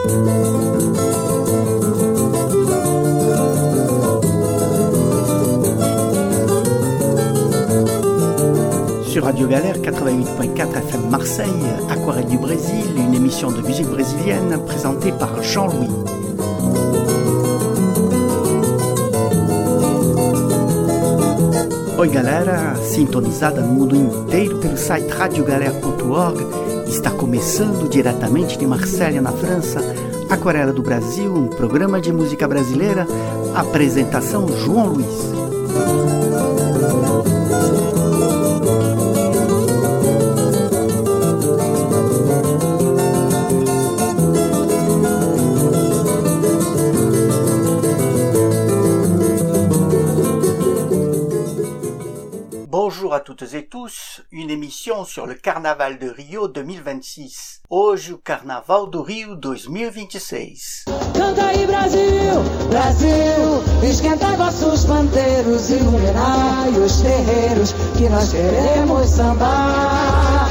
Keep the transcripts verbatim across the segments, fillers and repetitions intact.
Sur Radio Galère quatre-vingt-huit point quatre F M Marseille, Aquarelle du Brésil, une émission de musique brésilienne présentée par Jean-Louis. Oi galera, sintonizada no mundo inteiro pelo site radio galera ponto org, está começando diretamente de Marselha, na França, Aquarela do Brasil, um programa de música brasileira, apresentação João Luiz. Bonjour à toutes et tous, une émission sur le Carnaval de Rio dois mil e vinte e seis. Hoje o Carnaval do Rio dois mil e vinte e seis. Canta aí Brasil, Brasil, esquentai vossos pandeiros, iluminai os terreiros, que nós queremos sambar.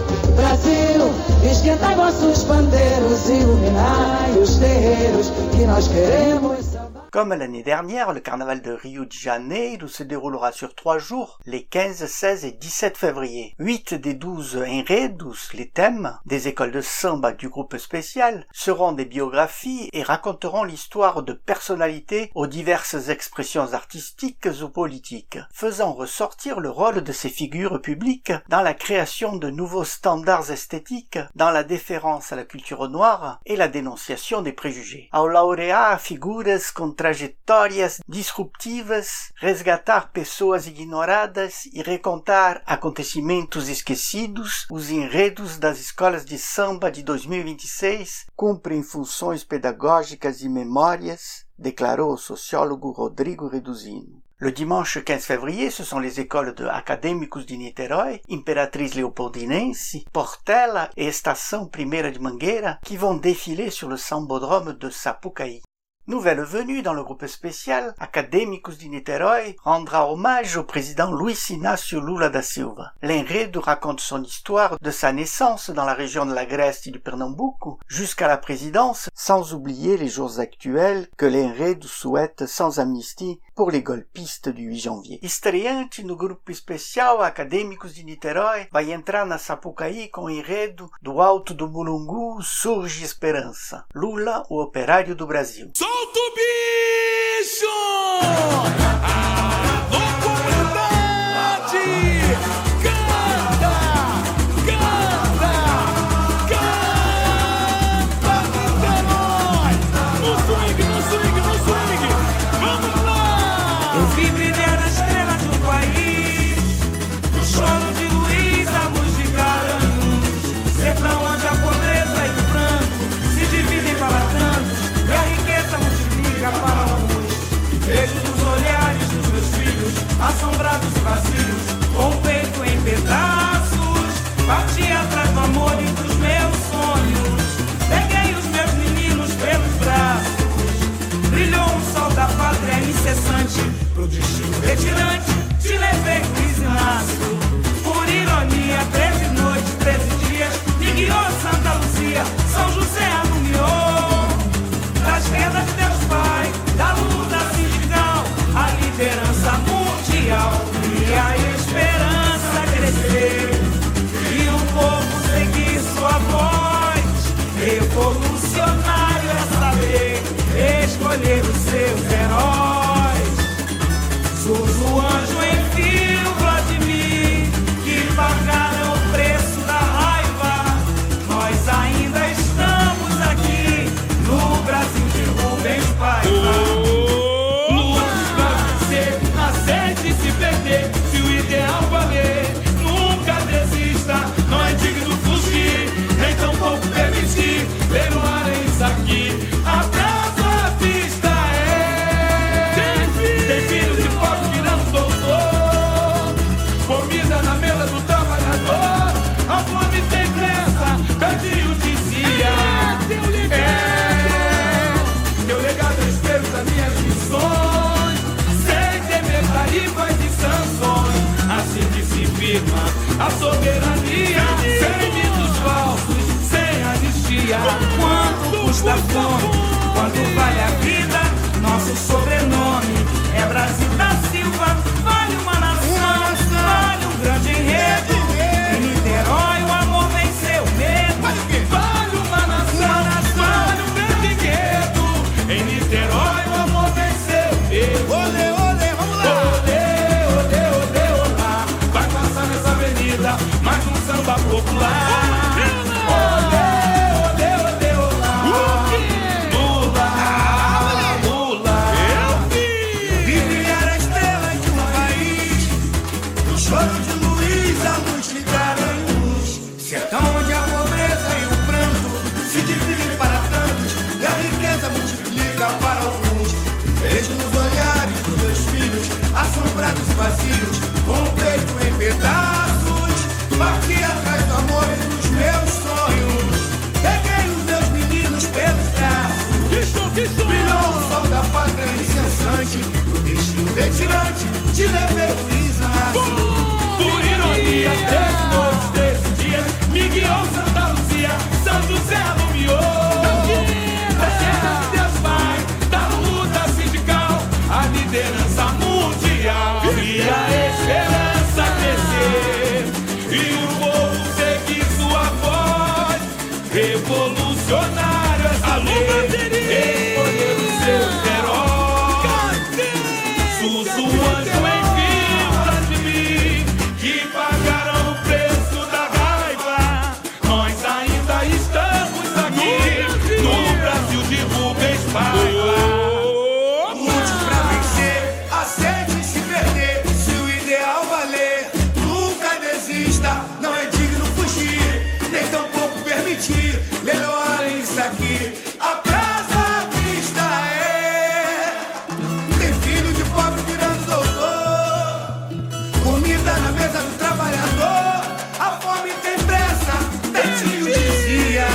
Brasil, esquentai vossos pandeiros, iluminai os terreiros, que nós queremos sambar. Comme l'année dernière, le carnaval de Rio de Janeiro se déroulera sur trois jours, les quinze, seize et dix-sept février. Huit des douze enredos, les thèmes, des écoles de samba du groupe spécial, seront des biographies et raconteront l'histoire de personnalités aux diverses expressions artistiques ou politiques, faisant ressortir le rôle de ces figures publiques dans la création de nouveaux standards esthétiques, dans la déférence à la culture noire et la dénonciation des préjugés. Ao laurear figuras com trajetórias disruptivas, resgatar pessoas ignoradas e recontar acontecimentos esquecidos, os enredos das escolas de samba de dois mil e vinte e seis cumprem funções pedagógicas e memórias, declarou o sociólogo Rodrigo Reduzino. Le dimanche quinze février, ce sont les écoles de Acadêmicos de Niterói, Imperatriz Leopoldinense, Portela et Estação Primeira de Mangueira qui vont défiler sur le sambodrome de Sapucaí. Nouvelle venue dans le groupe spécial, Acadêmicos de Niterói rendra hommage au président Luiz Inácio Lula da Silva. L'enredo raconte son histoire de sa naissance dans la région de l'Agreste et du Pernambuco jusqu'à la présidence, sans oublier les jours actuels que l'enredo souhaite sans amnistie pour les golpistes du huit janvier. Estreante no grupo especial Acadêmicos de Niterói vai entrar na Sapucaí com o enredo Do Alto do Mulungu Surge Esperança. Lula, o operário do Brasil. Solta o bicho! Alô, comunidade! Canta! Canta! Canta, Niterói! No swing, no swing, no swing! Vamos lá! Eu vi brilhar a estrela de um país, o choro de Luiz, a luz de Garanhuns, sertão onde a pobreza e o branco se dividem para tantos, e a riqueza multiplica para uns. Vejo nos olhares custa fome, quanto vale a vida, nosso sobrenome é Brasil da Silva. Vale uma nação, vale um grande enredo. Em Niterói o amor venceu o medo. Vale uma nação, vale um grande enredo. Em Niterói o amor venceu o medo. Olê, olê, vamos lá! Olê, olê, olê, olá. Vai passar nessa avenida mais um samba popular. Para alguns, vejo nos olhares dos meus filhos, assombrados e vazios, com o peito em pedaços. Bati atrás do amor e dos meus sonhos, peguei os meus meninos pelos braços. Brilhou o sol da pátria incessante, o destino retirante, te levei o risaço. Por ironia, três noites desse dia, me guiou Santa Luzia, São José alumiou. Liderança mundial e a esperança crescer, e o povo seguir sua voz revolucionária, escolher os seus heróis, sussurrando em fibras de mim que pagaram o preço da raiva. Nós ainda estamos aqui no Brasil de Rubens Paiva. Melhor isso aqui, a praça à vista é. Tem filho de pobre virando doutor, comida na mesa do trabalhador, a fome tem pressa, Betinho dizia.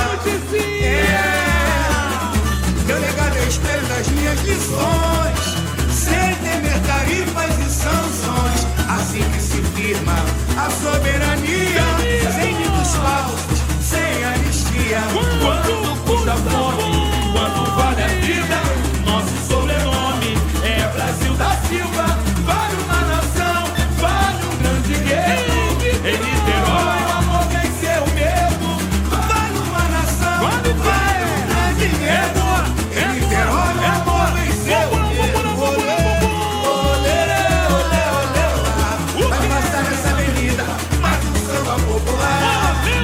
É, teu legado é o espelho das minhas lições, sem temer tarifas e sanções, assim que se firma a soberania, sem mitos falsos, sem anistia. Quanto custa fome, quanto vale a vida, nosso sobrenome é Brasil da Silva. Vale uma nação, vale um grande guerreiro. Em Niterói o amor venceu o medo. Vale uma nação, vale, vale um grande guerreiro. Em Niterói o amor venceu o medo. Olê, olê, olê, olê. Vai passar nessa avenida mais um samba popular.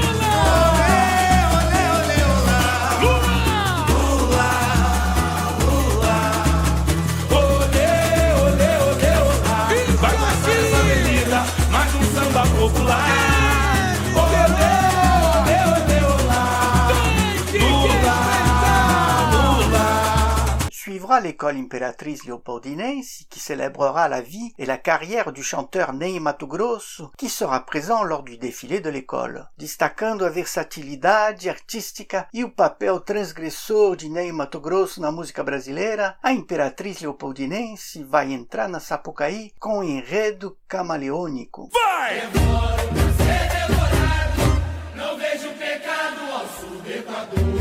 Suivra l'école impératrice léopoldinense qui célébrera la vie et la carrière du chanteur Ney Mato Grosso, qui sera présent lors du défilé de l'école, destacando a versatilidade artística e o papel transgressor de Ney Mato Grosso na música brasileira. A imperatriz leopoldinense vai entrar na Sapucaí com um enredo camaleônico. Vai! Demoro por ser demorado, não vejo pecado ao sul do Equador.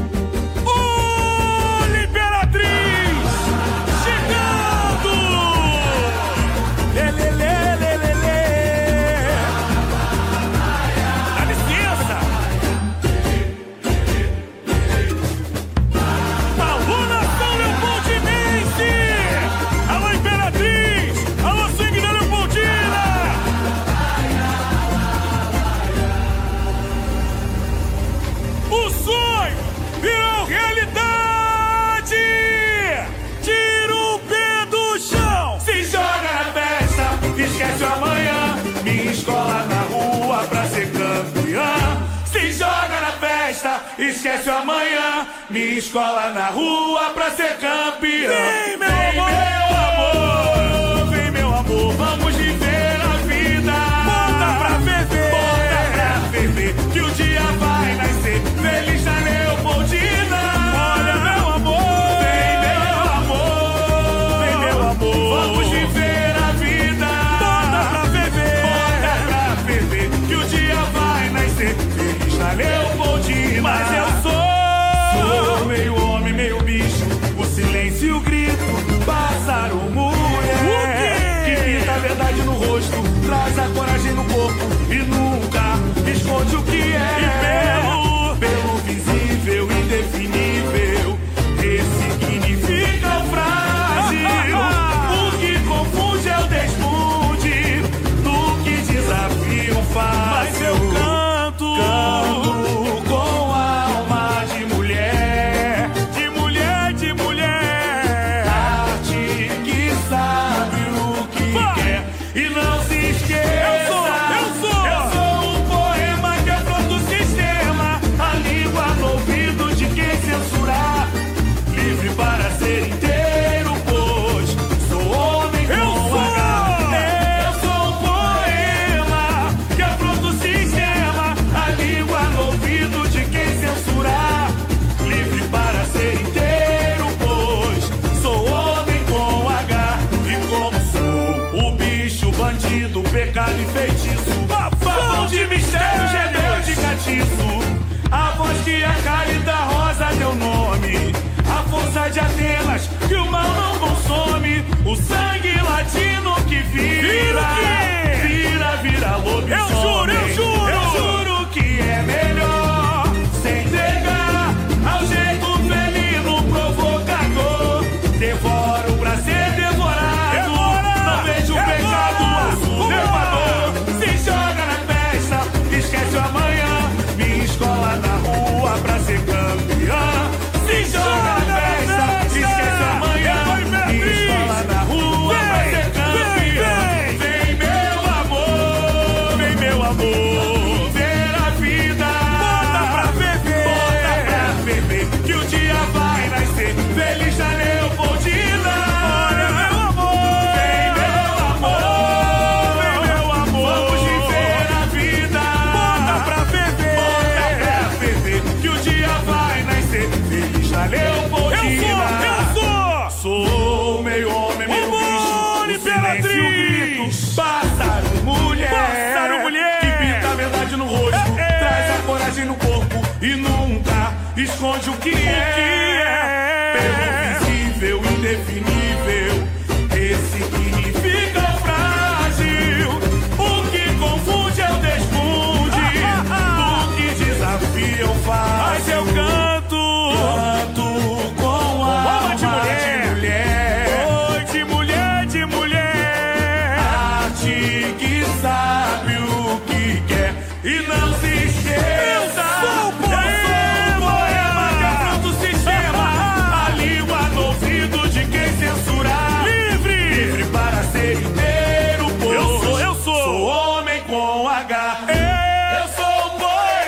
Esquece amanhã, minha escola na rua pra ser campeã. Se joga na festa, esquece amanhã, minha escola na rua pra ser campeã. Vem, meu vem, amor, vem, meu amor, vamos viver a vida. Bota pra ferver, bota pra ferver, que o dia vai nascer. Feliz na Leopoldina. Olha, meu amor, vem, meu amor, vem, meu amor, vamos viver. Feliz na Leopoldina. Mas eu sou, sou meio e nunca esconde o que é. E pelo, pelo visível, indefinível, ressignifica o frágil. O que confunde é o desfunde, do que desafia o fácil. Mas eu canto, canto com a alma de mulher, de mulher, de mulher. Arte que sabe o que Vai. quer e não se esqueça. Eu sou, eu sou, eu sou um poema que é flor do sistema, a língua no ouvido de quem censurar, livre para ser inteiro, pois sou homem com eu sou. H. Eu sou um poema que é flor do sistema, a língua no ouvido de quem censurar, livre para ser inteiro, pois sou homem com H. E como sou o bicho, bandido, pecado e feitiço, babão de mistério, rebelde, catiço, a voz que a Cálida Rosa deu nome, a força de Atenas que o mal não consome, o sangue latino que vira, vira, vira lobisomem. Eu juro, eu juro, eu juro que é melhor se entregar ao jeito felino provocador. Devoro pra ser devorado, Devora, não vejo o pecado azul do Equador. Se joga na festa, esquece o amanhã, minha escola na rua pra ser campeã. Se joga na festa, esquece o amanhã, minha escola na rua pra ser campeã. Vem meu amor, vem meu amor, ver a vida, bota pra beber, bota pra beber, que o dia vai nascer. Feliz da Leopoldina. Olha meu amor, vem meu amor, vem meu amor, vamos viver a vida, bota pra beber, bota pra beber, que o dia vai nascer. Feliz da Leopoldina. Eu sou, eu sou, sou meio homem, meio bicho, o silêncio, o grito, pássaro, mulher, pássaro, mulher, que pinta a verdade no rosto, é, é. traz a coragem no corpo e nunca esconde o que o é. Que é. Pelo visível, indefinível, ressignifica o frágil, o que confunde é o desfunde, do que desafia o fácil. Mas eu canto, canto com a alma de mulher, de mulher, oi, de mulher, de mulher. Arte que sabe o que quer e não se esqueça. Eu sou o poema que é fruto do sistema, a língua no ouvido de quem censurar, livre, livre para ser inteiro, pois eu sou, eu sou, sou homem com H. Eu sou um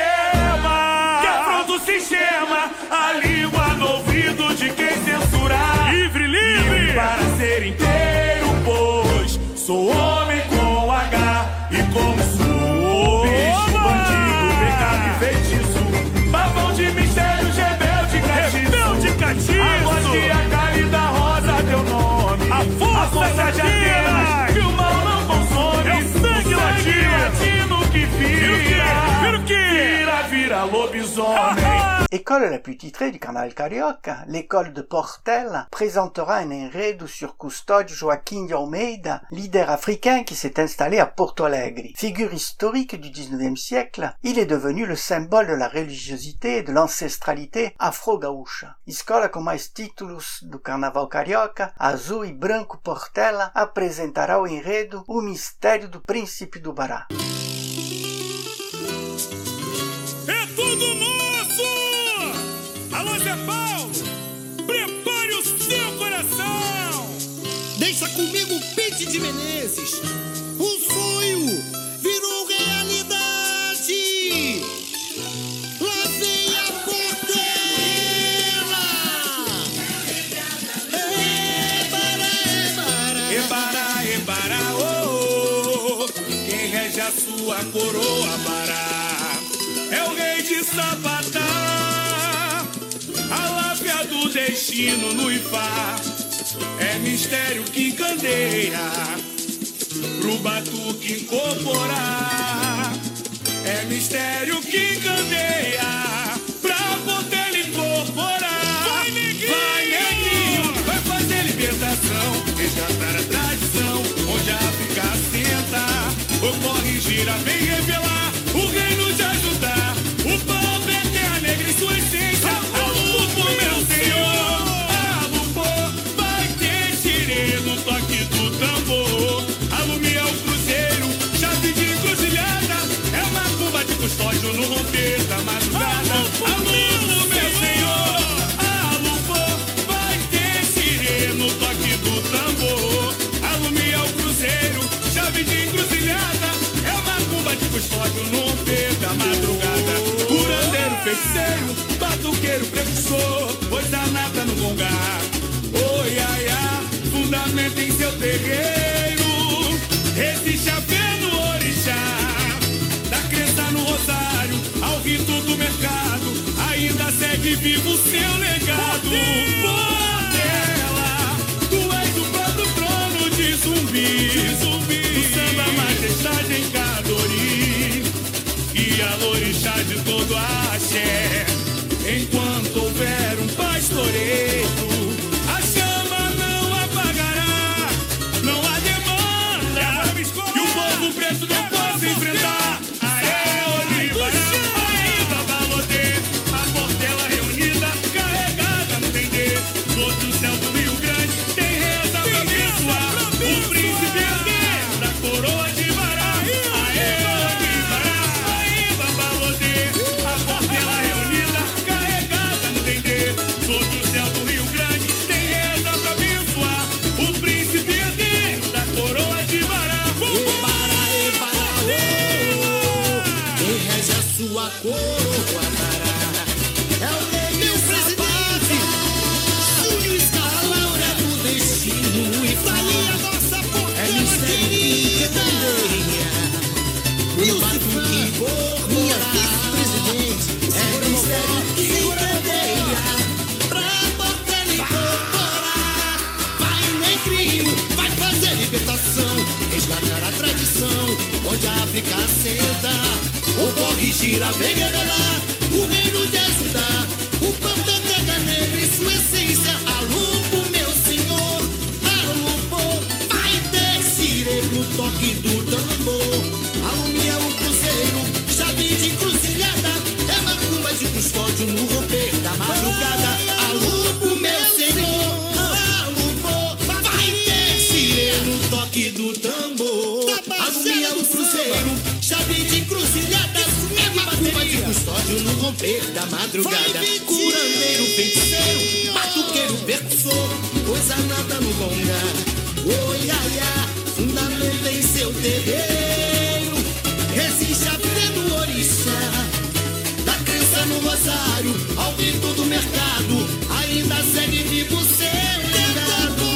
poema que é fruto do sistema, a língua no ouvido de quem censurar, livre, livre, livre para ser inteiro, pois sou homem com H. E como sou bicho, bandido, pecado e feitiço, babão de mistérios, rebelde, catiço, catiço. A voz que a Cálida Rosa deu nome, a força, a força de Atenas que o mal não consome, é o sangue latino que vira, vira, vira lobisomem. École la plus titrée du carnaval carioca, l'école de Portela présentera un enredo sur Custódio Joaquim de Almeida, leader africain qui s'est installé à Porto Alegre. Figure historique du dix-neuvième siècle, il est devenu le symbole de la religiosité et de l'ancestralité afro-gaúcha. Escola com mais títulos do carnaval carioca, azul e branco Portela apresentará o enredo O Mistério do Príncipe do Bará. É tudo nosso! Alô, Zé Paulo, prepare o seu coração! Deixa comigo, Pete de Menezes. O sonho virou realidade. Lá vem a Portela. Ebara, ebara, ebara, ebara, oh, oh. Quem rege a sua coroa, Bará, é o rei de Sapatá. A lápia do destino no Ifá é mistério que encandeia pro batuque incorporar. É mistério que encandeia pra poder incorporar. Vai, neguinho! Vai, neguinho! Vai fazer libertação, resgatar a tradição, onde a África senta, ou corrigir gira, vem revelar o reino de ajudar. O povo é terra negra em sua essência. A lupo, meu senhor, a lupo vai ter xirê no toque do tambor. Alumia é o cruzeiro, chave de encruzilhada, é uma curva de custódio no romper da madrugada. A lupo, meu senhor, a lupo vai ter xirê no toque do tambor. Alumia é o cruzeiro, chave de encruzilhada, é uma curva de custódio no romper da madrugada. Curandeiro, feiticeiro, batuqueiro, precursor, pois danada no gongar. Oi, ai, ai, fundamento em seu terreiro. Resiste a fé no orixá, da crença no rosário, ao rito do mercado, ainda segue vivo o seu legado. Portela, tu és o próprio trono de zumbi, de zumbi. Do samba majestade em Cadori, e a orixá de todo axé. Enquanto houver um pastoreio, a chama não apagará, não há demanda que o povo preto não possa enfrentar. Aê, Olivará, aê, Babalodê, a Portela reunida, carregada no dendê. Todo o céu do Rio Grande tem reza pra abençoar o príncipe herdeiro da coroa de Vará. Aê, Olivará, aê, Babalodê, a Portela reunida, carregada no dendê. Todo o céu do Rio Grande tem reza pra abençoar o príncipe herdeiro da coroa de Vará. Quem rege a sua coroa dará. É o rei, meu presidente, Júlio Escala, Laura do destino. E fale a nossa portela querida, meu batuque por minha vice-presidente. É mistério que encanteia pra portela incorporar. Vai negrinho, vai fazer libertação, resgatar a tradição, onde a África senta. O corre gira, vem revelar o reino de ajudar. O pão da terra negra em sua essência. Alupo, meu senhor, alupo, vai ter xirê no toque do tambor. Alumia o cruzeiro, chave de encruzilhada, é uma curva de custódio no romper da madrugada. Alupo, meu senhor, alupo, vai ter xirê no toque do tambor. Alumia o cruzeiro, chave de encruzilhada, é uma curva de custódio no romper da madrugada. Curandeiro, feiticeiro, batuqueiro, percussor, coisa nada no gongar. Oi, ai, ai, fundamento em seu terreiro. Resiste a fé do orixá, da crença no rosário, ao grito do mercado, ainda segue vivo seu legado.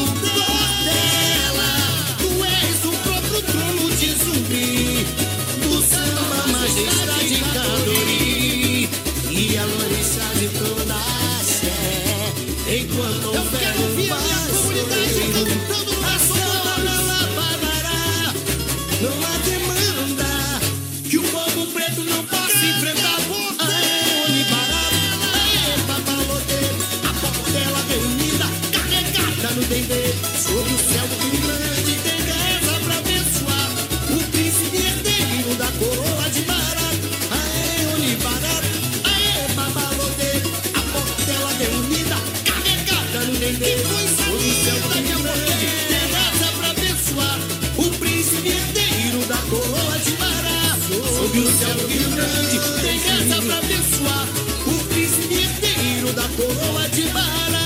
Portela, tu és o próprio trono de zumbi, do samba majestade em Cadori, e a orixá de toda a axé. Enquanto houver um pastoreio, a chama não apagará, não há demanda que o povo preto não possa enfrentar. Aê, Olivará, aê, Babalodê, a Portela reunida, carregada no dendê. Sobre o céu do Rio Grande tem reza pra abençoar o príncipe herdeiro da coroa de Vará. Aê, Olivará, aê, Babalodê, a Portela reunida, carregada no dendê. Sobre o céu do Rio Grande tem reza pra abençoar o príncipe herdeiro da coroa de Vará. Sob o céu do Rio Grande tem reza pra abençoar o príncipe herdeiro da coroa de Vará.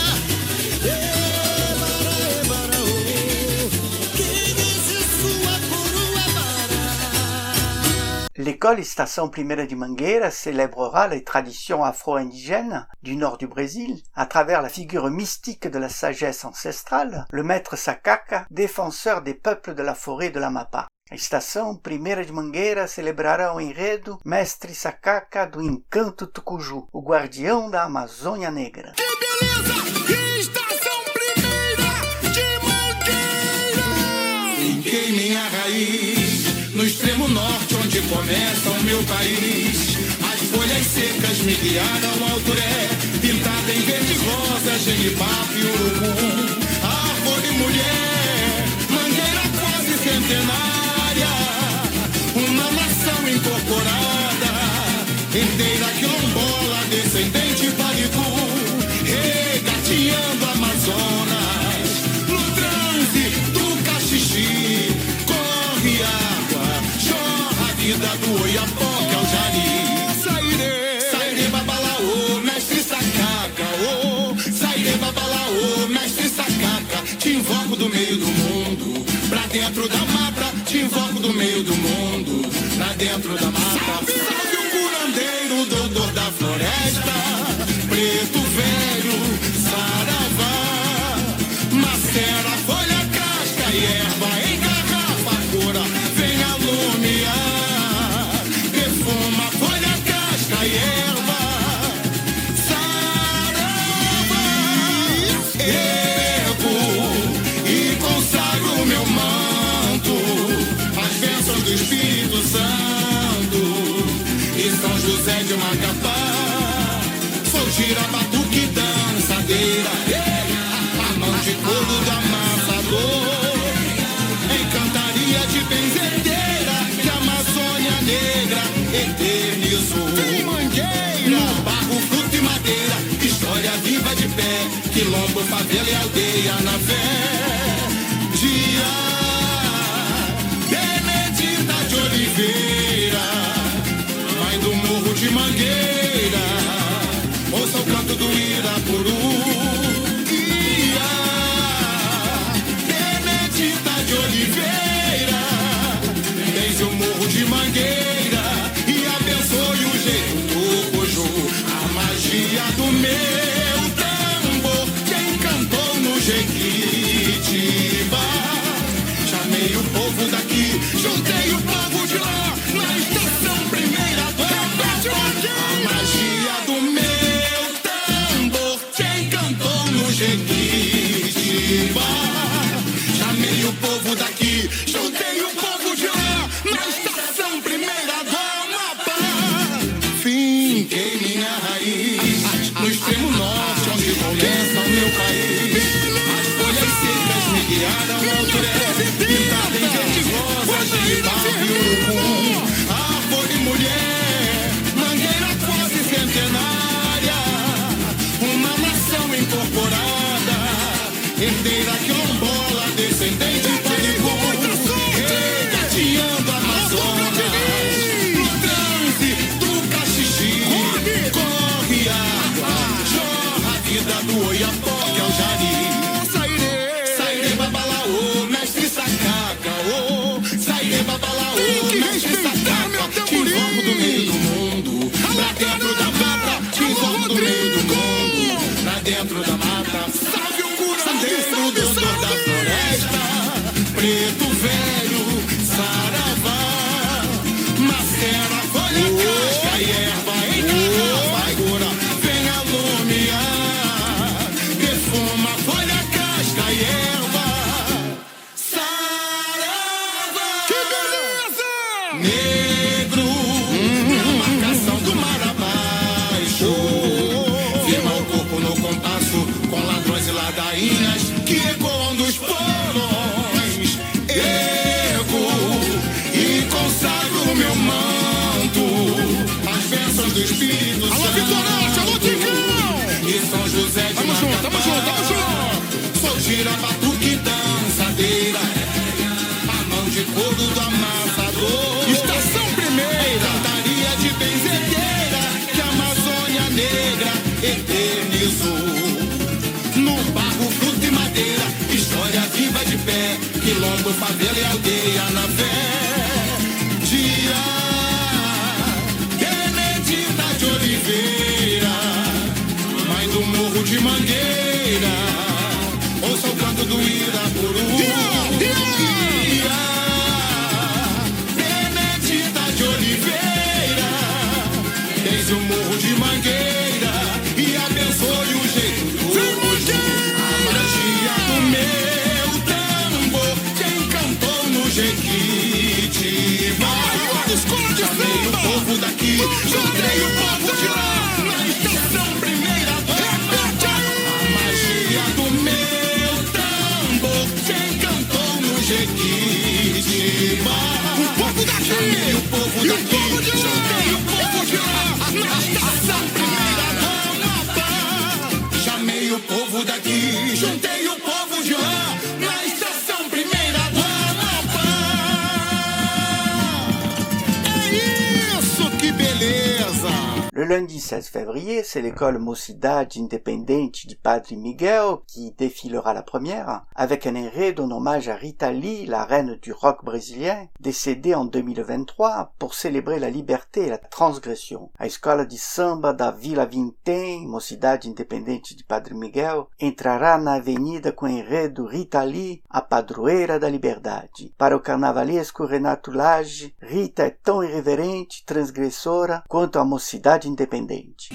Ê, Vará, ê, Vará, oh, quem desce sua coroa Vará. L'école Station Primeira de Mangueira célébrera les traditions afro-indigènes du nord du Brésil à travers la figure mystique de la sagesse ancestrale, le maître Sakaka, défenseur des peuples de la forêt de l'Amapá. A Estação Primeira de Mangueira celebrará o enredo Mestre Sakaka do Encanto Tucuju, o guardião da Amazônia Negra. Que beleza! Estação Primeira de Mangueira! Finquei minha raiz no extremo norte, onde começa o meu país. As folhas secas me guiaram ao Turé, pintada em verde rosa, genipapo e urucum. Árvore mulher, mangueira quase centenária, uma inteira quilombola, descendente paricu, regateando Amazonas. No transe do Caxixi, corre água, jorra a vida do Oiapoque ao Jari. Sairê, sairê babalaô, mestre sacaca, oh. Sairê babalaô, mestre sacaca, te invoco do meio do mundo, pra dentro da mata, te invoco do meio do mundo, pra dentro da mata. Salve, salve o curandeiro, doutor da floresta, preto velho, saravá, macera, folha, casca e erva em garrafa, cura, vem alumiar, perfuma, folha, casca e erva, saravá, ergo e consagro meu manto, as bênçãos do Espírito Santo e São José de Macapá. Sou girabatuque dançadeira, a mão de couro do amassador, encantaria de benzedeira que a Amazônia Negra eternizou. Tem mangueira, no barro, fruto e madeira, história viva de pé, quilombo, favela e aldeia na fé. Dia Benedita de Oliveira, mãe do morro de Mangueira, ouça o canto do Irapuru. Ia Benedita de Oliveira, desde o morro de Mangueira, e abençoe o jeito do Coju, a magia do meu tambor que encantou no Jequitibá. Chamei o povo daqui, juntei o povo de lá, na estação primeira do a magia do meu tambor que encantou no Jequitibá. Chamei o povo daqui, juntei o povo de lá, na estação primeira do Amapá. Finquei minha raiz no extremo norte, onde começa o meu país. As folhas secas me guiaram ao turé, pintada em verde rosa, genipapo e urucum. Árvore mulher, mangueira quase centenária, uma nação incorporada, herdeira quilombola, descendente paricu, regateando Amazonas. No transe do Caxixi, corre água, jorra a vida do Oiapoque ao Jari. Sairê, sairê babalaô, mestre sacaca, oh. Sairê babalaô, mestre sacaca, te invoco do meio do mundo, pra dentro da mata, te invoco do meio do mundo, pra dentro da mata. Salve o curandeiro, doutor da floresta, preto velho, saravá, macera, folha, casca e erva em garrafa, cura, vem alumiar, perfuma, folha, casca e erva, saravá. Que beleza! Negro, na marcação do mar abaixo, firma o corpo no compasso com ladrões e ladainhas que ecoam dos porões. Ergo e consagro meu manto, as bênçãos do Espírito Santo. Alô, Vitorante, alô, Ticão! E São José de Macapá. Tamo junto, tamo junto, tamo junto. Sou girabatuque dançadeira, a mão de couro do amassador. Estação primeira, cantaria de benzedeira que a Amazônia Negra eternizou. No barro, fruto e madeira, história viva de pé, quilombo, favela e aldeia na fé. Dia Benedita de Oliveira, mãe do morro de Mangueira, ouça o canto do Irapuru. Dia Benedita de Oliveira, desde o morro de Mangueira, e abençoe o jeito do Coju, a magia do meu tambor que encantou no Jequitibá. Chamei o povo daqui, juntei o povo de lá, na estação primeira do Amapá. A magia do meu tambor que encantou no Jequitibá. O povo daqui, chamei o povo daqui, juntei o povo de lá, povo daqui, juntei o povo de lá, na estação primeira do Amapá. É isso, que beleza! Le lundi seize février, c'est l'école Mocidade Independente de Padre Miguel qui défilera la première, avec un enredo en hommage à Rita Lee, la reine du rock brésilien, décédée en deux mille vingt-trois pour célébrer la liberté et la transgression. A escola de samba da Vila Vintém, Mocidade Independente de Padre Miguel, entrará na avenida com o enredo Rita Lee, a padroeira da liberdade. Para o carnavalesco Renato Lage, Rita é tão irreverente e transgressora quanto a Mocidade Independente.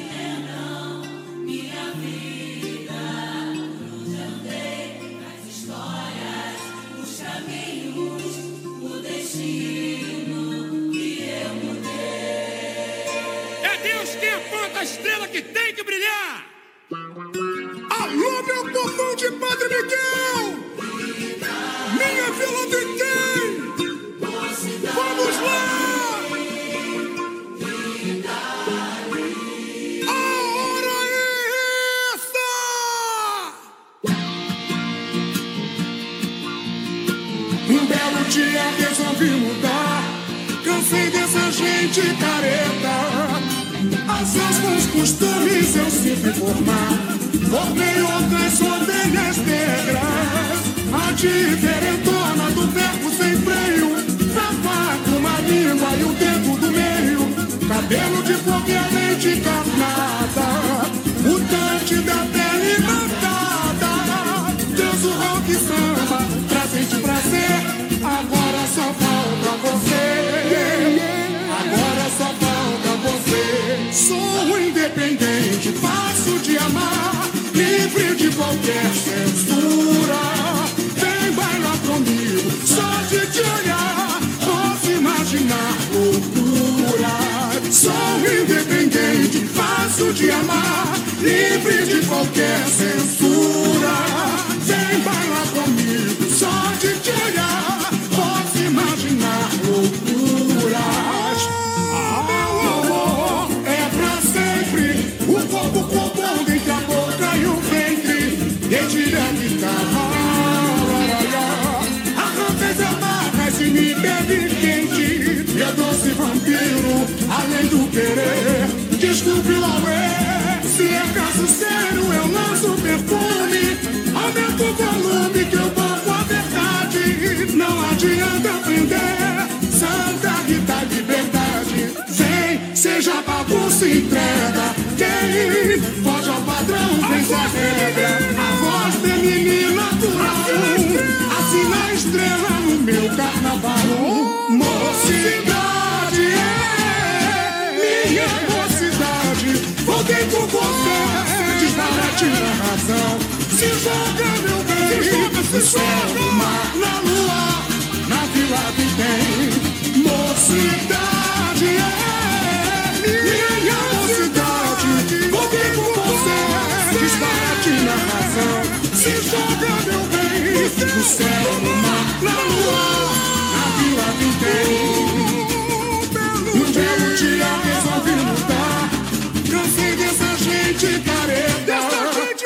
É Deus quem aponta a estrela que tem que brilhar. Alô, meu povão de Padre Miguel! Minha Vila Vintém! Vamos lá! Um belo dia resolvi mudar, cansei dessa gente careta. Aos seus bons costumes eu sempre formar, formei outras ovelhas negras. A diferentona do verbo sem freio, pra faca uma língua e o dedo do meio, cabelo de qualquer lente encarnada, mutante da pele matada. Deus o rock e samba, trazente prazer. Agora só falta você, agora só falta você. Sou independente, fácil de amar, livre de qualquer censura. Vem bailar comigo, só de te olhar posso imaginar loucura. Sou independente, fácil de amar, livre de qualquer censura. Vem bailar comigo, só de te olhar posso imaginar loucuras. Ah, meu amor é pra sempre, o corpo compondo entre a boca e o ventre, dedilha de cavalo. Arrancas amarras e me bebe quente, e é doce vampiro, além do querer, desculpe lá é. Se é caso sério eu lanço perfume, aumento o volume que eu banco a verdade. Não adianta aprender, Santa Rita liberdade. Vem, seja bagunça e entrega, quem foge ao padrão vence a regra. A voz feminina natural, assina a estrela no meu carnaval. Mocidade é minha mocidade, voltei com você, disparate na razão. Se joga, meu bem, se joga no mar, na lua, na Vila Vintém. Mocidade é minha mocidade, voltei com você, disparate na razão. Se joga, meu bem, no céu, no mar, na lua, na Vila Vintém. Um belo dia resolvi mudar, cansei dessa gente careta.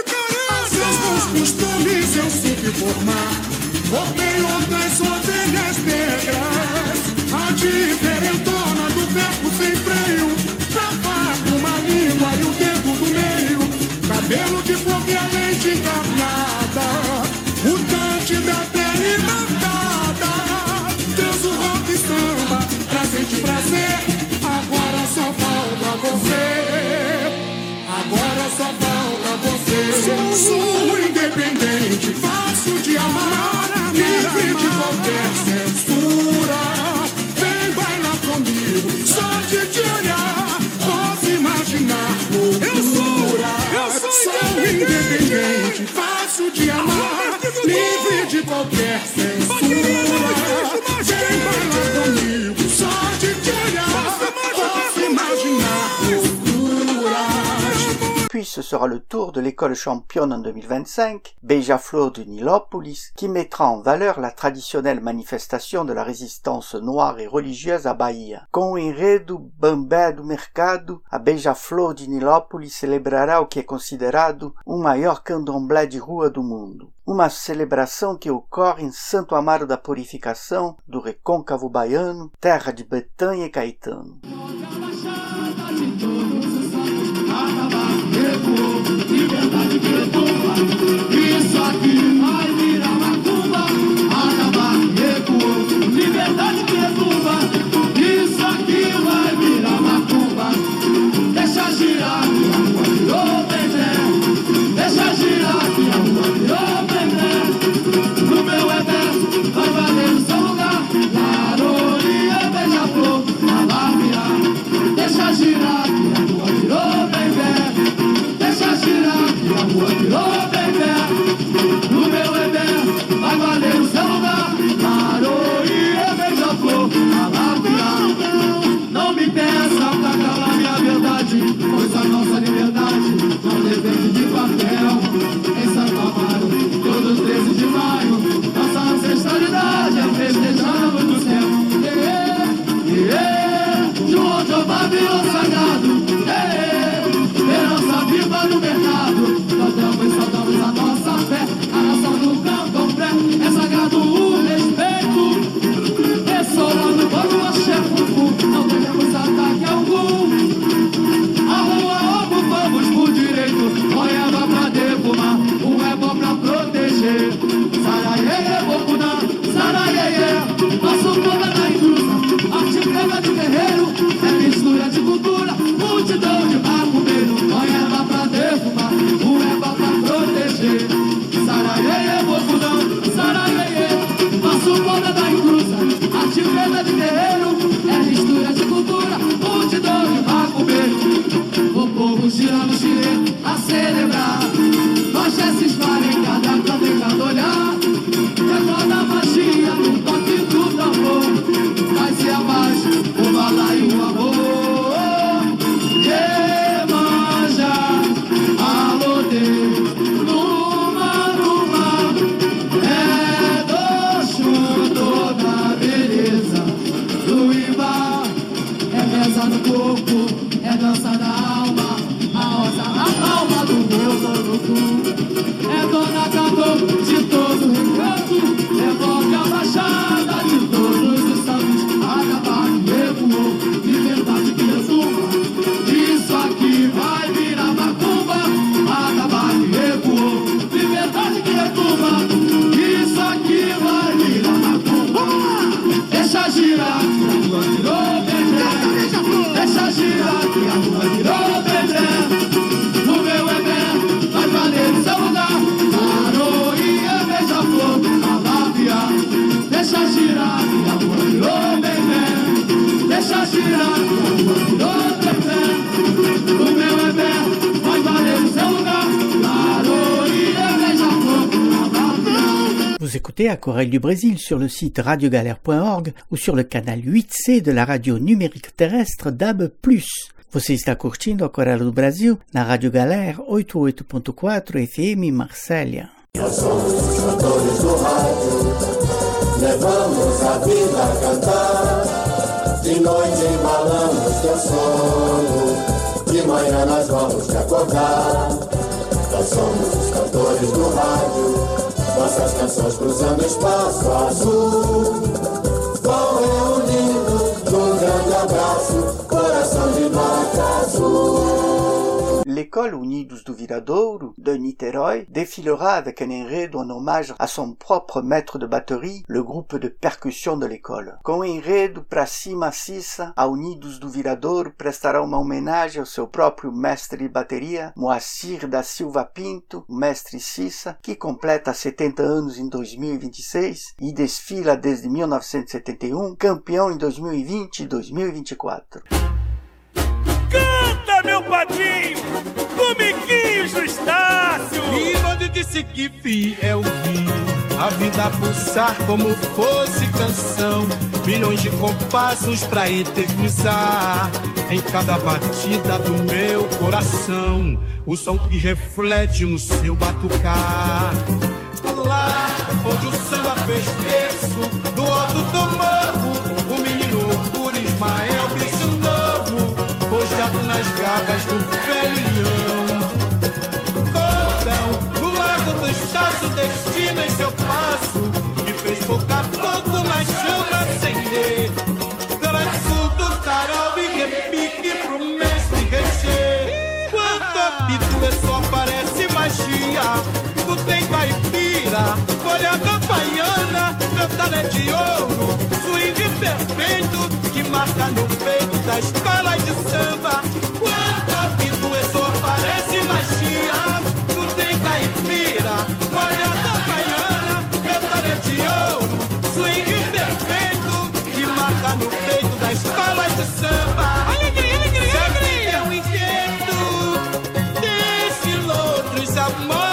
Costumes eu sempre formar, formei outras ovelhas negras. A diferentona do verbo sem freio, pra faca uma língua e o dedo do meio, cabelo de qualquer lente encarnada, mutante da pele matada. Deus o rock e samba, trazente prazer. Agora só falta você, agora só falta você. Sou independente, fácil de amar, livre de qualquer censura. Vem bailar comigo, só de te olhar posso imaginar loucura. Sou independente, fácil de amar, livre de qualquer censura. Vem bailar comigo, só de te olhar posso imaginar loucura. Puis ce sera le tour de l'école championne en deux mille vingt-cinq, Beija-Flor de Nilópolis, qui mettra en valeur la traditionnelle manifestation de la résistance noire et religieuse à Bahia. Com o enredo Bambé do Mercado, a Beija-Flor de Nilópolis celebrará o que é considerado o maior candomblé de rua do mundo. Uma celebração que ocorre em Santo Amaro da Purificação, do Recôncavo Baiano, terra de Betânia e Caetano. Isso aqui vai virar macumba, acabar, recuou, liberdade que retumba. Isso aqui vai virar macumba, deixa girar que a rua virou bebê, deixa girar que a rua virou bebê. No meu evento vai valer o seu lugar, Laroria, Beija-Flor, vai virar, deixa girar que a rua virou bebê, deixa girar que a rua virou bebê. No meu evento vai valer o seu lugar, Laroria, Beija-Flor, vai virar. Não me peça pra calar minha verdade, pois a nossa liberdade não depende de papel. Em Santo Amaro, todo treze de maio, nossa ancestralidade é festejando do céu. Yeah, yeah, João Jeová virou sagrado. Yeah, herança viva no mercado. Notamos e saudamos a nossa fé, a nação do candomblé. É sagrado o respeito, ressoando quando o chefe fufu. Não teremos ataque algum. A rua ocupamos por direito, olhava pra defumar, o é bom pra proteger. Saraiê, Bocunã, Saraiê, nosso povo é da intrusa, arte preta de guerreiro, é mistura de cultura, multidão de macumbeiro, olhava pra defumar, o é bom pra proteger. Saraiê, Bocunã, Saraiê, nosso povo é da intrusa, arte preta de guerreiro, é mistura de cultura, multidão de macumbeiro. O povo girando o Chile a celebrar, manchetes em cada canto e cada olhar. Recorda a magia no toque do tambor, vai-se abaixo o balaio e o amor. Iemanjá, Alodê, Numa, Numa, é do Xu, toda a beleza do Ibá. É reza no corpo, é dança da alma, a rosa na alma do meu Dorucu. É dona cantor de todo recanto, evoca a baixada de todos os santos. Acabar que recuou, liberdade que resuma. Isso aqui vai virar macumba. Acabar que recuou, liberdade que retumba. Isso aqui vai virar macumba. Deixa girar que a rua virou bebê, deixa girar que a rua virou bebê. No meu evento vai valer o seu lugar, Laroria, Beija-Flor, Alavia. Deixa girar que a rua virou bebê, deixa girar que a rua virou bebê. No meu evento vai valer o seu lugar, Laroria, Beija-Flor, Alavia. Vous écoutez à Chorale du Brésil sur le site radio galère point org ou sur le canal huit C de la radio numérique terrestre D A B plus. Você está curtindo a Chorale do Brasil na Rádio Galera oitenta e oito ponto quatro F M Marsella. Nós somos os cantores do rádio, levamos a vida a cantar. De noite embalamos teu sono, de manhã nós vamos te acordar. Nós somos os cantores do rádio, nossas canções cruzando espaço azul. Vão reunindo num grande abraço, coração de nota azul. L'école Unidos do Viradouro de Niterói défilera avec un enredo en hommage à son propre maître de batterie, le groupe de percussion de l'école. Com o enredo Pra Cima Cissa, a Unidos do Viradouro prestará uma homenagem ao seu próprio mestre de bateria, Moacir da Silva Pinto, mestre Cissa, que completa setenta anos em dois mil e vinte e seis e desfila desde mil novecentos e setenta e um, campeão em dois mil e vinte e dois mil e vinte e quatro. Canta, meu padrinho, comiquinhos do Estácio. E onde disse que fiel vi a vida pulsar como fosse canção, milhões de compassos pra eternizar. em cada batida do meu coração, o som que reflete no seu batucar. Lá onde o samba fez berço, do alto do morro, o menino por Ismael, bicho novo, forjado nas garras do velho leão. Cordão, no lago do chaço, destino em seu passo, que fez pouco a pouco, mas chama acender. Traço do tarol e repique pro mestre recheio. Quanto apito é só parece magia. Tu tem caipira, folha baiana, cantalé de ouro, swing perfeito que marca no peito da escola de samba. Quanto apito é só parece magia. Tu tem caipira, folha baiana, cantalé de ouro, swing perfeito que marca no peito da escola de samba. Alegria, alegria, alegria. É o inquieto desse outros amores.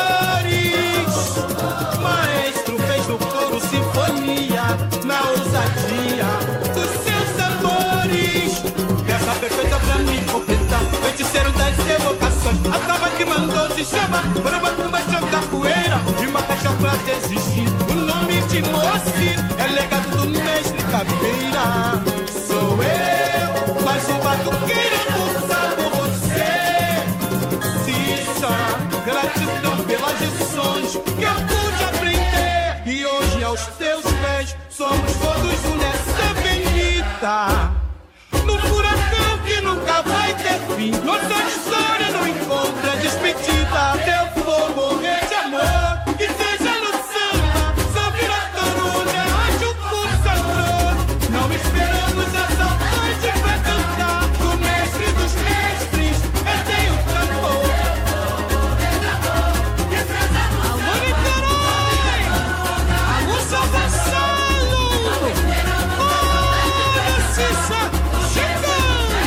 Maestro fez do coro sinfonia, na ousadia dos seus amores. Peça perfeita pra me completar, feiticeiro das evocações, a tava que mandou se chamar, para uma jogar poeira e uma caixa pra desistir. O nome de Moacir é legado do mestre Caveira. Sou eu, mas o batuqueiro não sabe você. Cissa, gratidão pelas lições que eu pude aprender. E hoje aos teus pés somos todos um nessa avenida. No furacão que nunca vai ter fim, nossa história não encontra despedida. Eu vou morrer de amor, que seja no samba, só vira toruna, acho o pulsador. Não esperamos essa noite pra cantar. O mestre dos mestres, eu tenho tambor. Alô, Niterói! Alô, São Gonçalo! Olha, Cissa, chegando!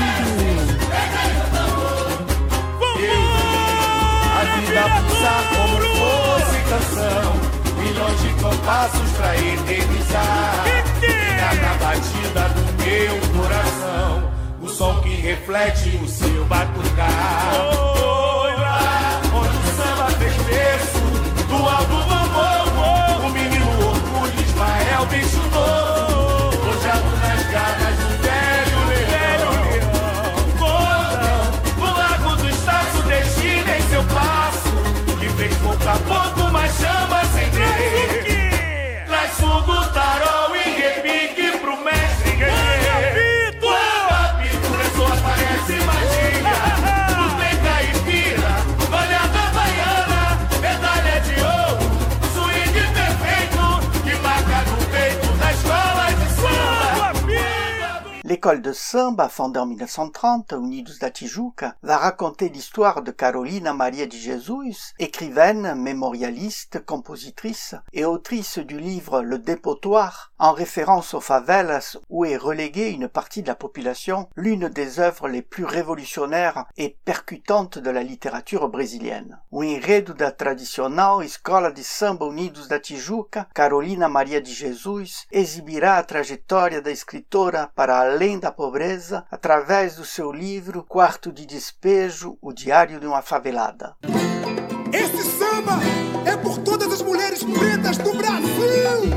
A vida pulsar como fosse canção, milhões de compassos pra eternizar. Cada batida do meu coração, o som que reflete o seu batucar. Oi, lá onde o samba fez berço, do alto do morro, o menino orgulho Ismael, bicho novo, forjado nas garras do velho leão. Cordão, no lago do Estaço, destino em seu passo, que fez pouco a pouco, mas chama acender. Traz suco, tarol e repique pro mestre guerreiro. Quando apito, pessoa parece magia. Tu tem caipira, olhada baiana, medalha de ouro, swing perfeito que marca no peito da escola de samba. L'école de samba, fondée en mille neuf cent trente, Unidos da Tijuca, va raconter l'histoire de Carolina Maria de Jesus, écrivaine, mémorialiste, compositrice et autrice du livre Le Dépotoir, en référence aux favelas où est reléguée une partie de la population, l'une des œuvres les plus révolutionnaires et percutantes de la littérature brésilienne. O enredo da tradicional Escola de Samba Unidos da Tijuca, Carolina Maria de Jesus, exibirá a trajetória da escritora para além da pobreza através do seu livro Quarto de Despejo, o Diário de uma Favelada. Esse samba é por todas as mulheres pretas do Brasil!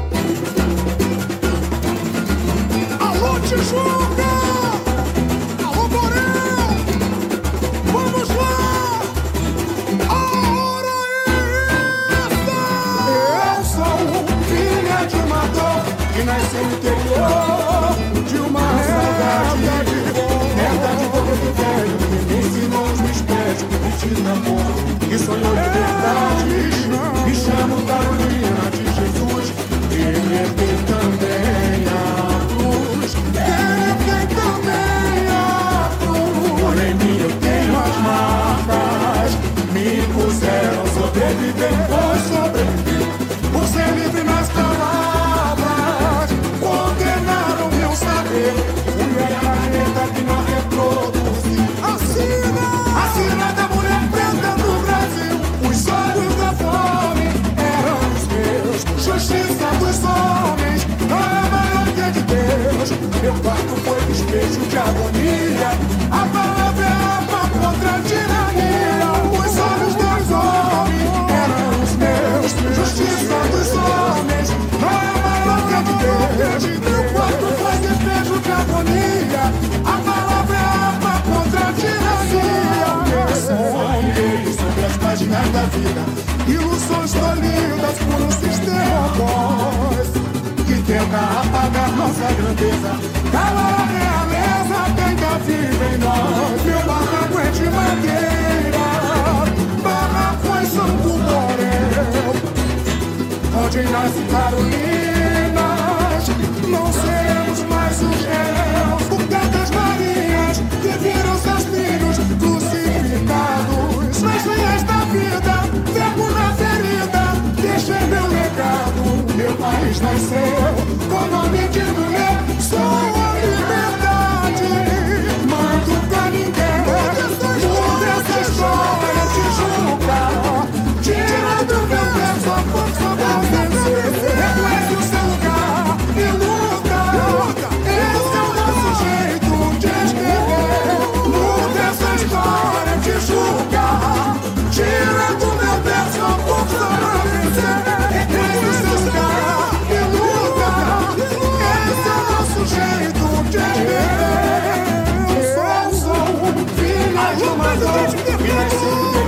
Alô, Tijuca! Alô, Borel! Vamos lá! A hora é essa! Eu sou filha de uma dor que nasceu no interior de uma realidade. Verdade, povo velho que me ensinou os meus pés de namoro e sonhou liberdade. Me chamo Carolina de Jesus e herdei também a cruz. Herdei também a cruz. Porém, mim eu tenho as marcas. Me puseram sobreviver, pois sobreviver. Por ser livre nas palavras, condenaram meu saber. Fui a caneta que não reproduzi. Assina, assina da mulher preta do Brasil. Os olhos da fome eram os meus. Justiça dos homens não é maior que a de Deus. Meu quarto foi despejo de agonia. A Ilusões falidas por um sistema voz que tenta apagar nossa grandeza. Calar a realeza que ainda vive em nós. Meu barraco é de madeira, barraco é Santo Borel, onde nasce Carolinas. Não seremos mais os réus por tantas Marias que viram seus filhos crucificados nas linhas da vida. Verbo na ferida, deixei meu legado. Meu país nasceu com nome de mulher. Sou a liberdade, mando pra ninguém. Muda essa história de julgar, tira do meu peso a força da vencer. Reconhece o seu lugar e luta. Esse é o nosso jeito de escrever. Muda essa história de julgar, tira do meu peso a força da vencer. Reconhece o seu lugar e luta. Esse é o nosso jeito de escrever. Eu sou filha de uma dor que nasceu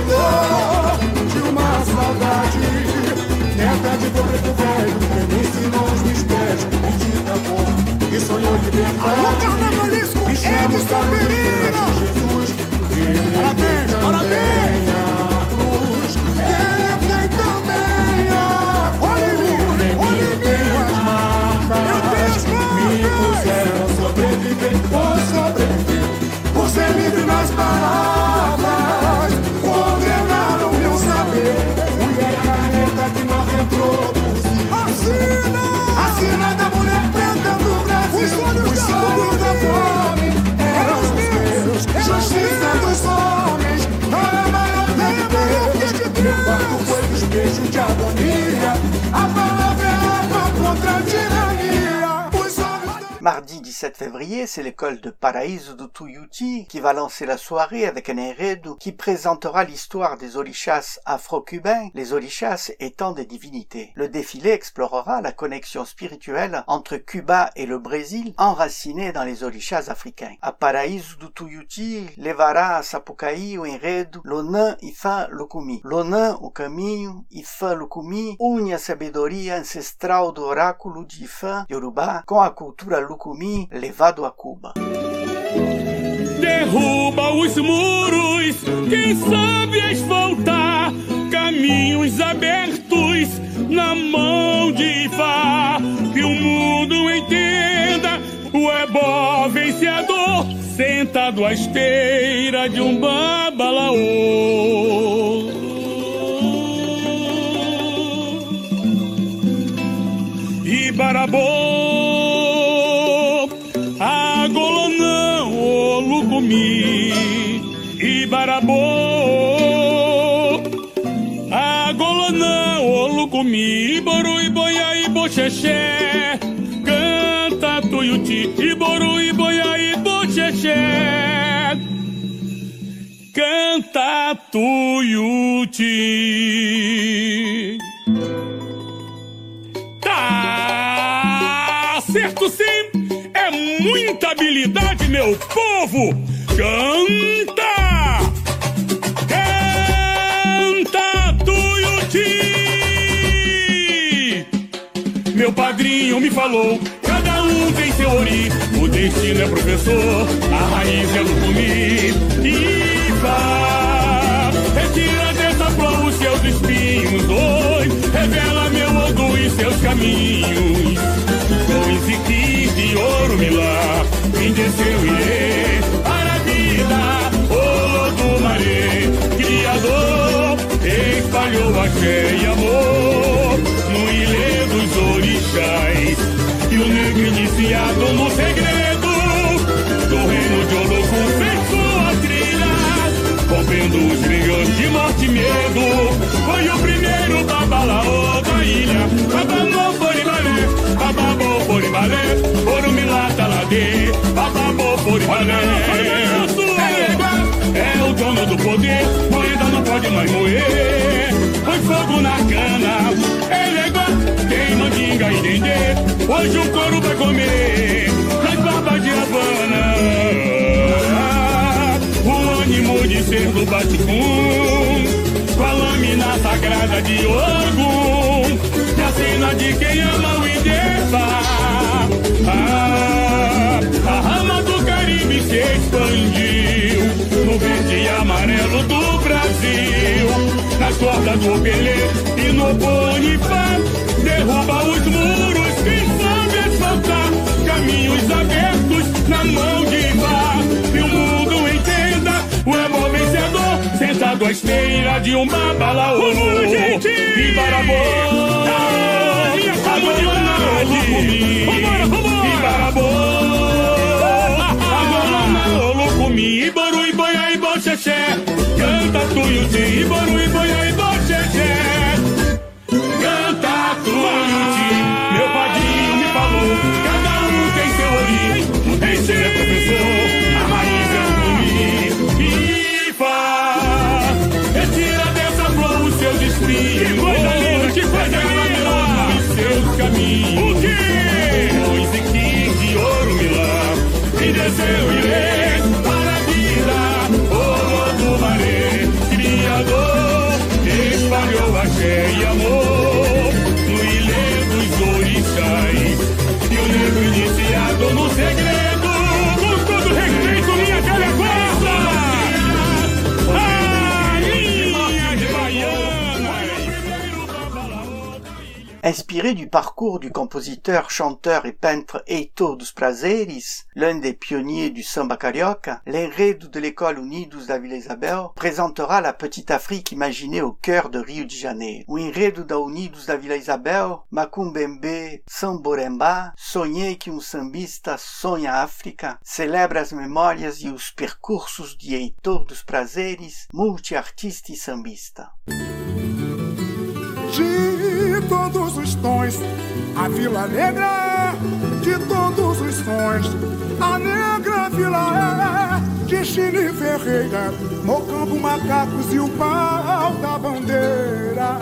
de uma saudade. Neta de preto velho, que me ensinou os mistérios e de amor, e sonhou liberdade. Alô, carnavalesco, é de Saberina. Jesus, parabéns, parabéns. A cruz, ele tem também a Hollywood, Hollywood. As marcas me puseram sobreviver, vou sobreviver, por ser livre nas palavras, condenaram meu saber. Mulher caneta que não reproduz. Assina! Assina da mulher preta do Brasil. Os sonhos da fome eram os meus. Justiça dos homens não é maior que Deus. Meu quarto foi dos beijos de agonia. A palavra é água contra a tirania. Os homens... Mardi dix-sept février, c'est l'école de Paraíso do Tuiuti qui va lancer la soirée avec un enredo qui présentera l'histoire des orishas afro-cubains, les orishas étant des divinités. Le défilé explorera la connexion spirituelle entre Cuba et le Brésil, enracinée dans les orishas africains. A Paraíso do Tuiuti levará a Sapucaí o enredo Lonã Ifá Lukumi. Lonã, o caminho, Ifá Lukumi, une a sabedoria ancestral do oráculo de Ifá Yorubá com a cultura Lukumi levado a Cuba. Derruba os muros, quem sabe asfaltar caminhos abertos na mão de Ifá. Que o mundo entenda o ebó vencedor, sentado à esteira de um babalaô. Ibarabô, Agolonã, Olukumi. Ibarabô, Agolonã, Olukumi. Iboru, Iboia, Iboxexé, canta Tuiuti. Iboru, Iboia, Iboxexé, canta Tuiuti. Tá certo sim, é muita habilidade, meu povo. Canta, canta Tuiuti. Meu padrinho me falou, cada um tem seu ori. O destino é professor, a raiz é Lukumi. Ifá, retira dessa flor os seus espinhos, oi. Revela meu Odu e seus caminhos. Com Isiquis de ouro milá, vim desceu Irê para a vida. Odu Maré, Criador, espalhou axé e amor no ilê dos orixás. E o negro iniciado no segredo do reino de Olocum fez sua trilha, rompendo os grilhões de morte e medo. Foi o primeiro babalaô da ilha. Babamô Foribalé, bababô Foribalé, Orumilá Taladê, bababô Foribalé. É o dono do poder, moeda não pode mais moer. Põe fogo na cana, ele é igual, tem mandinga e dendê. Hoje o couro vai comer nas barbas de Havana. O ânimo de ser do Baticum, com a lâmina sagrada de Ogum, na sina de quem ama o Ideba. Ah, a rama do Caribe se expandiu no verde e amarelo do Brasil, nas cordas do Pelé e no Bonifá. Derruba os muros, quem sabe asfaltar, caminhos abertos na mão de Vá. E o mundo entenda, o Ebó vencedor, sentado à esteira de um babalaô. E Barabô, agora na Olocumi. E Barabô, agora na Olocumi. Iboru, Iboia, Iboxexé, canta Tuiuti. Iboru, Iboia, Iboxexé, canta Tuiuti. Meu padrinho me falou, cada um tem seu olhinho. Esse é professor, a raiz é o nome. Ifa, retira dessa flor os seus espinhos. Que coisa linda, que coisa linda. Os seus caminhos. O quê? Pois em que de ouro milã, e desceu irei para a vida. O do maré, criador, espalhou axé e amor no ilê dos orixás. E o negro iniciado no segredo, com todo respeito, minha velha guarda. Ah, linha de Baiana. Inspiré du parcours du compositeur, chanteur et peintre Heitor dos Prazeres, l'un des pionniers du samba carioca, l'enredo de l'école Unidos da Vila Isabel présentera la petite Afrique imaginée au cœur de Rio de Janeiro. O enredo da Unidos da Vila Isabel, Macumbembe Samboremba, Sonhei que um sambista sonha a África, celebra as memórias e os percursos de Heitor dos Prazeres, multiartista e sambista. De todos os tons, a Vila Negra é de todos os sons. A negra vila é de Chile Ferreira, Mocambo, macacos e o pau da bandeira.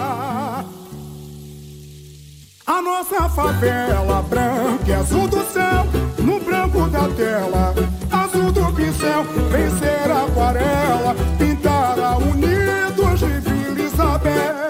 A nossa favela branca e azul do céu, no branco da tela, azul do pincel, vencer a aquarela, pintar a Unidos de Vila Isabel.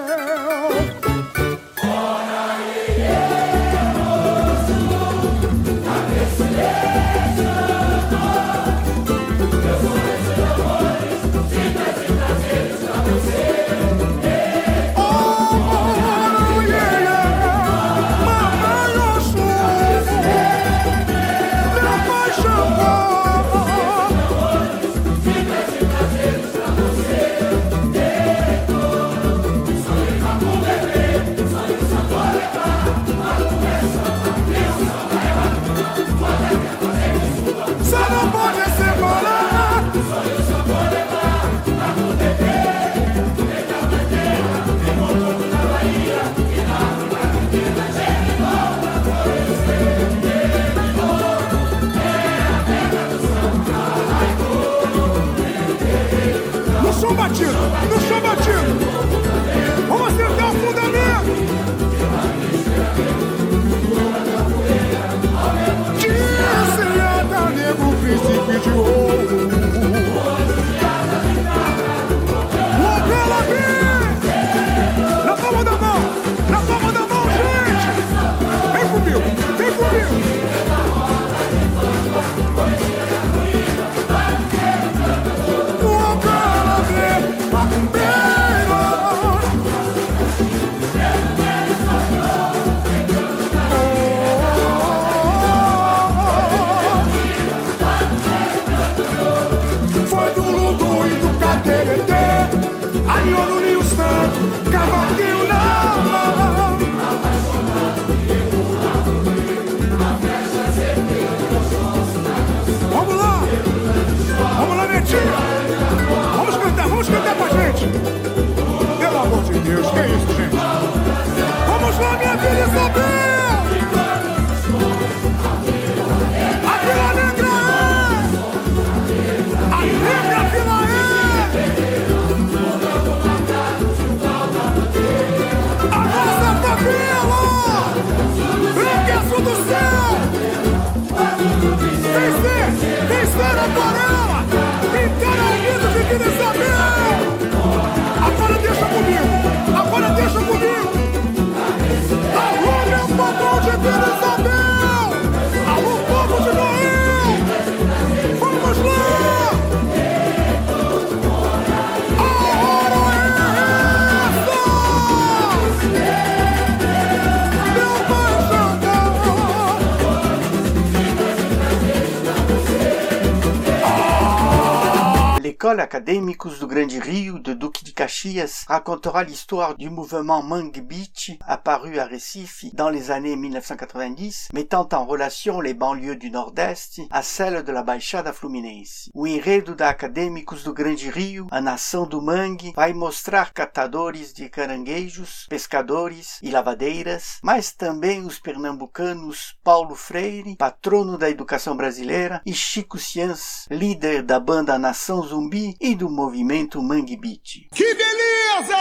L'école Acadêmicos do Grande Rio de Duque de Caxias racontera l'histoire du mouvement Mangue Beach apparu à Recife dans les années mille neuf cent quatre-vingt-dix, mettant en relation les banlieues du Nordeste à celles de la Baixada Fluminense. O enredo da Acadêmicos do Grande Rio, a nação do mangue, vai mostrar catadores de caranguejos, pescadores e lavadeiras, mas também os pernambucanos Paulo Freire, patrono da educação brasileira, e Chico Cians, líder da banda Nação Zumbi e do movimento Mangue Beach. Que beleza!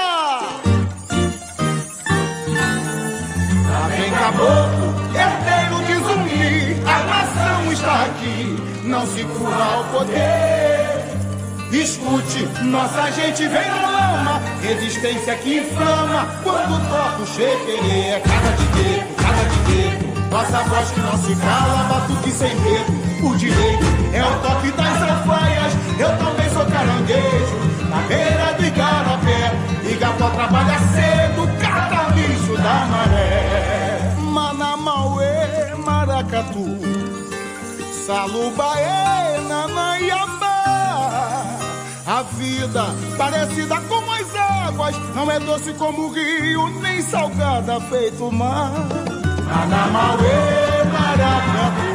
Lá vem caboclo, herdeiro de Zumbi, a nação está aqui, não se curva ao poder. Escute, nossa gente vem na lama, resistência que inflama, quando toca o chequerê, é cada de gueto, cada de gueto. Nossa voz que não se cala, batuque sem medo. O direito é o toque das alfaias. Eu também sou caranguejo, na beira do igarapé. Igapó trabalha cedo, cata lixo da maré. Manamauê, maracatu, salubaê, nanaiabá. A vida parecida com as águas, não é doce como o rio, nem salgada feito mar. Manamauê, maracatu,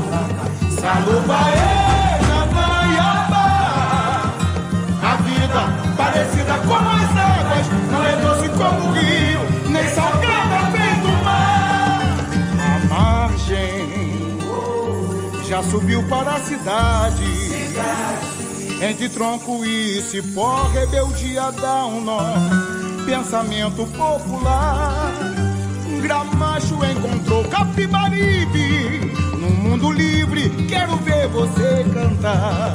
salubaê, nanaiabá. A vida parecida com as águas, não é doce como o rio, nem salgada feito mar. A margem já subiu para a cidade, entre tronco e cipó, rebeldia dá um nó. Pensamento popular, Gramacho encontrou Capibaribe. Num mundo livre, quero ver você cantar.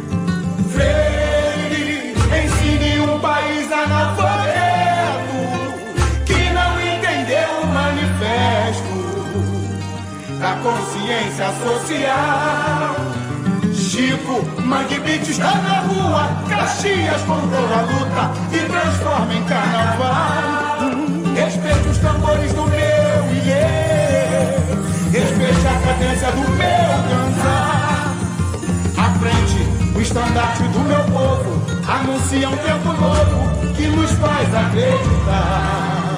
Freire, ensine um país analfabeto que não entendeu o manifesto da consciência social. Chico, Mangue Beach está na rua, Caxias comprou a luta e transforma em carnaval. Respeite os tambores do meu iê, respeite a cadência do meu dançar. À frente, o estandarte do meu povo anuncia um tempo novo que nos faz acreditar.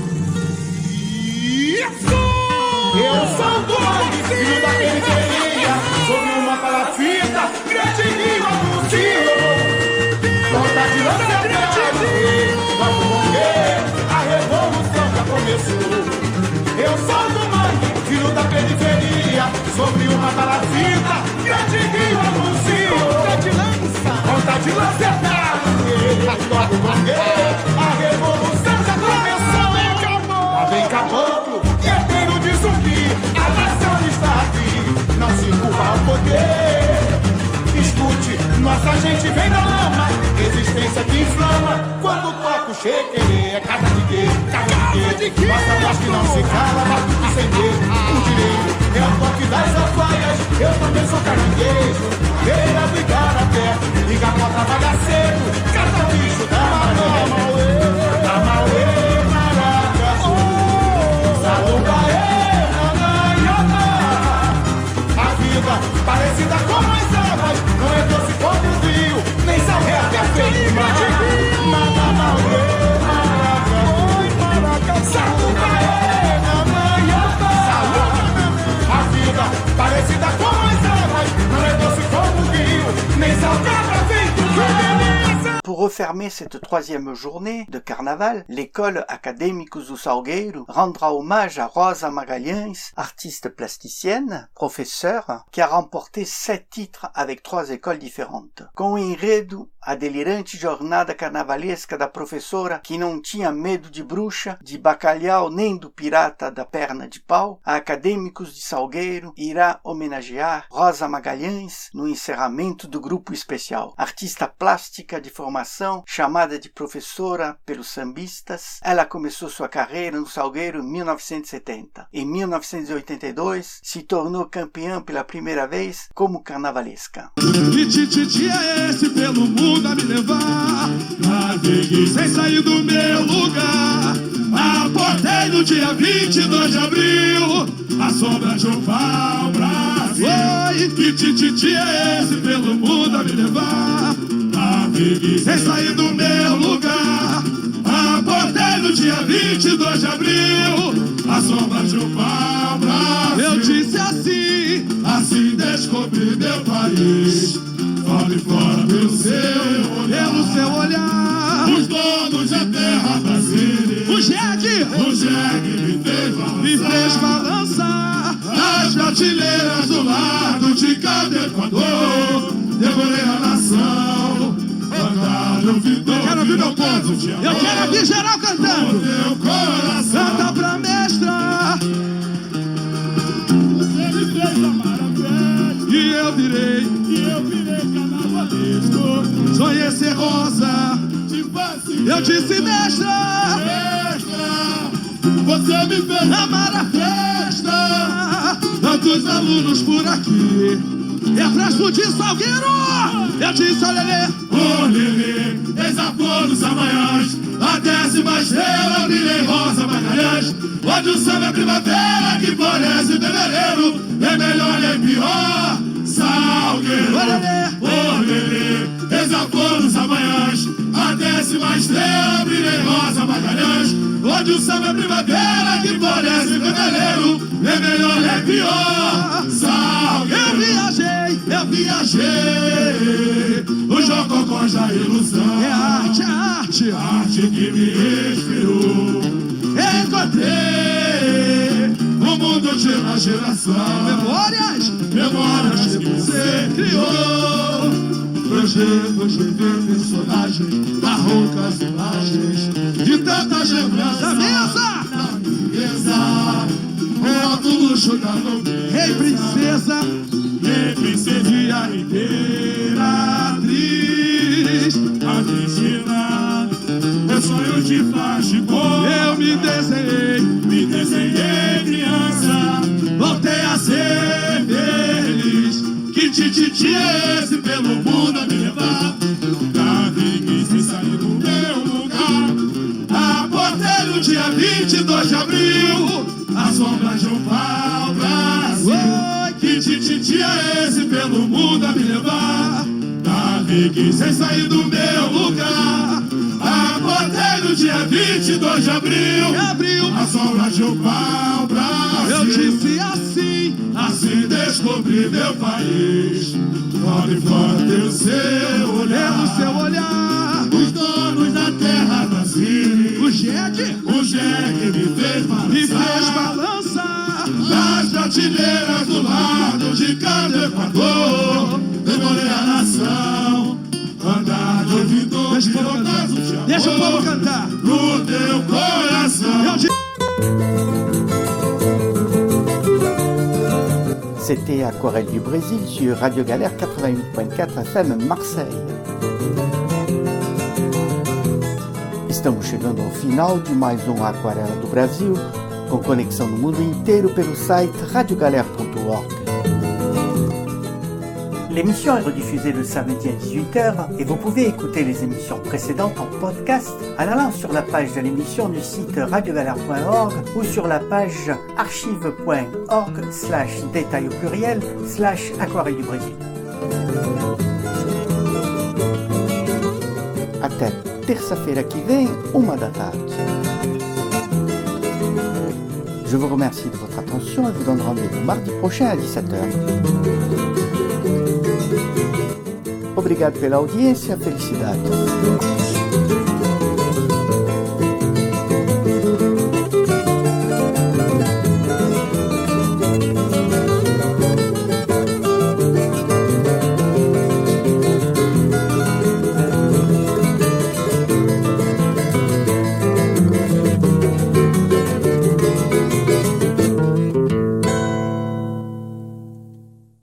Eu sou do Mangue, filho da periferia, sobre uma palafita, grande rio anunciou. Volta de lança grande, vamos morrer, a revolução já começou. Eu sou do Mangue, filho da periferia, sobre uma palafita, grande rio anunciou. Volta de lança, volta de lança vamos morrer, a revolução já começou. Lá vem caboclo, herdeiro de Zumbi, a nação está aqui, não se curva ao poder. Escute, nossa gente vem da lama, resistência que inflama, quando toca o chequerê, é cada de quê, cada de quê. Nossa voz que não se cala, batuque sem medo. O direito é o toque das alfaias, eu também sou caranguejo, beira do igarapé, Igapó trabalha cedo, cada bicho da maré. Manamauê, maracatu, salubaê, nanaiabá. A vida parecida com as águas, não é doce como o rio, nem salgada é feito mar. Manamauê, maracatu, salubaê, nanaiabá. A vida parecida com as águas, não é doce como o rio, nem salgada é feito mar. Pour refermer cette troisième journée de carnaval, l'école Acadêmicos do Salgueiro rendra hommage à Rosa Magalhães, artiste plasticienne, professeure, qui a remporté sept titres avec trois écoles différentes. Com o enredo A delirante jornada carnavalesca da professora que não tinha medo de bruxa, de bacalhau nem do pirata da perna de pau, a Acadêmicos de Salgueiro irá homenagear Rosa Magalhães no encerramento do grupo especial. Artista plástica de formação, chamada de professora pelos sambistas, ela começou sua carreira no Salgueiro em mil novecentos e setenta. Em mil novecentos e oitenta e dois, se tornou campeã pela primeira vez como carnavalesca. Que tititi é esse pelo mundo a me levar? Naveguei sem sair do meu lugar. Aportei no dia vinte e dois de abril, a sombra de um pau-brasil. Oi, que tititi é esse pelo mundo a me levar? Naveguei sem sair do meu lugar. Acordei no dia vinte e dois de abril, a sombra de um pau Brasil. Eu disse assim, assim descobri meu país. Fora e fora pelo seu olhar, pelo seu olhar. Os donos da terra brasileira, o jegue, o jegue me fez balançar, me fez balançar. Nas prateleiras do lado de cada Equador, devorei a nação. Cantar, eu vi eu quero ouvir meu povo, eu quero ouvir geral cantando. Meu coração, canta pra mestra. Você me fez amar a festa, e eu virei, e eu virei carnavalesco. Sonhei ser rosa, eu disse mestra, mestra, você me fez amar a festa. Tantos alunos por aqui, é pra explodir Salgueiro. Eu disse olelê, olelê, eis a flor dos amanhãs, a décima estrela brilha em rosa Magalhães. Onde o samba é primavera que floresce em fevereiro, é melhor nem pior Salgueiro. Olelê, olelê, eis a flor dos amanhãs, a décima estrela brilha em rosa Magalhães. Onde o samba é primavera que floresce em fevereiro, é melhor nem pior Salgueiro. Eu viajei, eu viajei, o jococós da ilusão. É a arte, a arte, a arte que me inspirou. Encontrei o mundo de uma geração. Memórias, memórias que você criou. Projetos de ver personagens, barrocas imagens de tantas lembranças. Na mesa, na mesa, o alto luxo da nobreza. Rei princesa, rei princesa e a imperatriz. A Cristina, meu sonho de plástico. Eu me desenhei, me desenhei criança. Voltei a ser feliz. Que tititi é esse pelo mundo a me levar? Naveguei sem sair do meu lugar. Acordei no dia vinte e dois de abril, a sombra de um pau Brasil. Que tititi é esse pelo mundo a me levar? Naveguei sem sair do meu lugar. Acordei no dia vinte e dois de abril, abril, a sombra de um pau Brasil. Eu disse assim, assim descobri meu país. Fora e fora pelo seu olhar, pelo seu olhar. Os donos da terra Brasil, o jegue, o jegue me fez balançar, me fez balançar. Nas prateleiras do lado de cada Equador, demorei a nação. Andar de ouvido, deixa o povo cantar, deixa o povo cantar no teu coração. C'était Aquarelle du Brésil sur Radio Galère quatre-vingt-huit point quatre F M Marseille. Estamos chegando ao final de mais um Aquarela do Brasil, com conexão no mundo inteiro pelo site radio galère point org. L'émission est rediffusée le samedi à dix-huit heures et vous pouvez écouter les émissions précédentes en podcast en allant sur la page de l'émission du site radio galère point org ou sur la page archive point org slash détail au pluriel slash aquarelle du Brésil. Até terça-feira que vem, uma da tarde. Je vous remercie de votre attention et vous donne rendez-vous mardi prochain à dix-sept heures. Obrigado pela audiência, felicidades.